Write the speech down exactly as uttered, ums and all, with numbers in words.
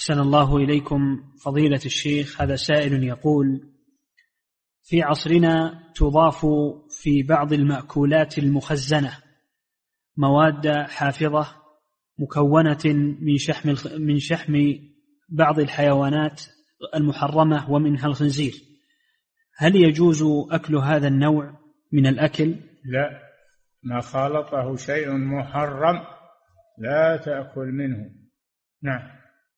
أحسن الله إليكم فضيلة الشيخ. هذا سائل يقول: في عصرنا تضاف في بعض المأكولات المخزنة مواد حافظة مكونة من شحم من شحم بعض الحيوانات المحرمة ومنها الخنزير، هل يجوز أكل هذا النوع من الأكل؟ لا، ما خالطه شيء محرم لا تأكل منه. نعم.